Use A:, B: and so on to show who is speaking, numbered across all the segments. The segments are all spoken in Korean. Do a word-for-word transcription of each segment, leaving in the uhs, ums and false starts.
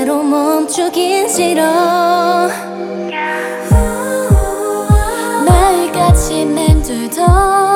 A: 하루 멈추긴 싫어. 매일같이 맴돌던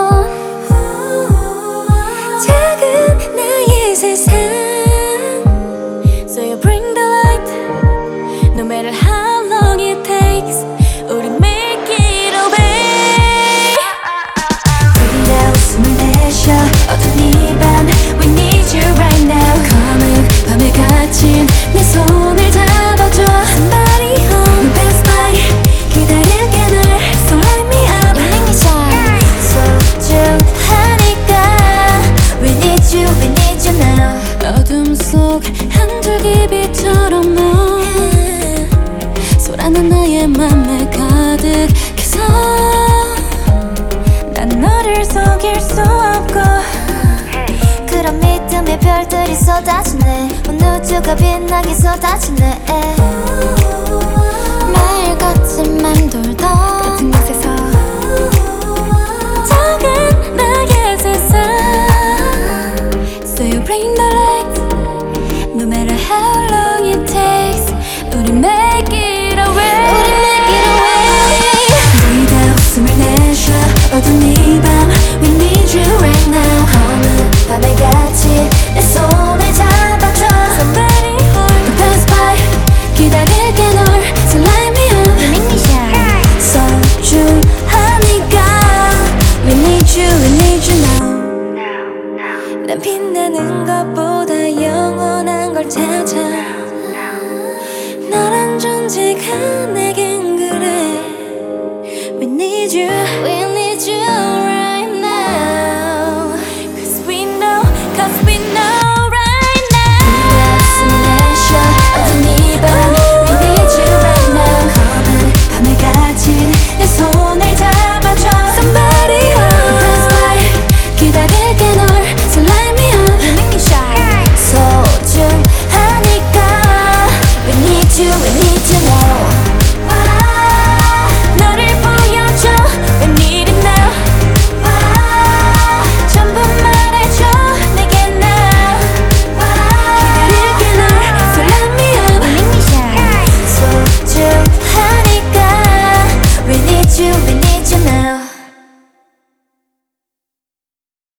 A: 작은 나의 세상. So you bring the light, no matter how long it takes. 우리 make it away. 우리가 웃음을 내쉬어 어두운 이 밤 We need you right now. 검은 밤에 갇힌 내 손을 잡아줘. Somebody home, no best buy. 기다릴게 널, so light me up. You make me shine, 소중하니까. We need you, we need you now. 어둠 속 한 줄기 빛처럼 너 소란한 나의 맘에 가득해서 난 너를 속일 수 없고.
B: 그런 믿음의 별들이 쏟아지네. 온 우주가 빛나게 쏟아지네.
A: 매일같이 맴돌던 같은 곳에서 작은 나의 세상. So you bring the light, no matter how long it takes. 우리 make it away.
B: 우리 make it away.
A: 우리가 웃음을 내쉬어 어두운 이 밤 We need you right now.
B: 어느 밤에 같이 내 손을 잡아줘.
A: Somebody hold the best by. 기다릴게 널, so light me up.
B: You make me shine,
A: 소중하니까. We need you, we need you now. 난 빛나는 것보다 영원한 걸 찾아.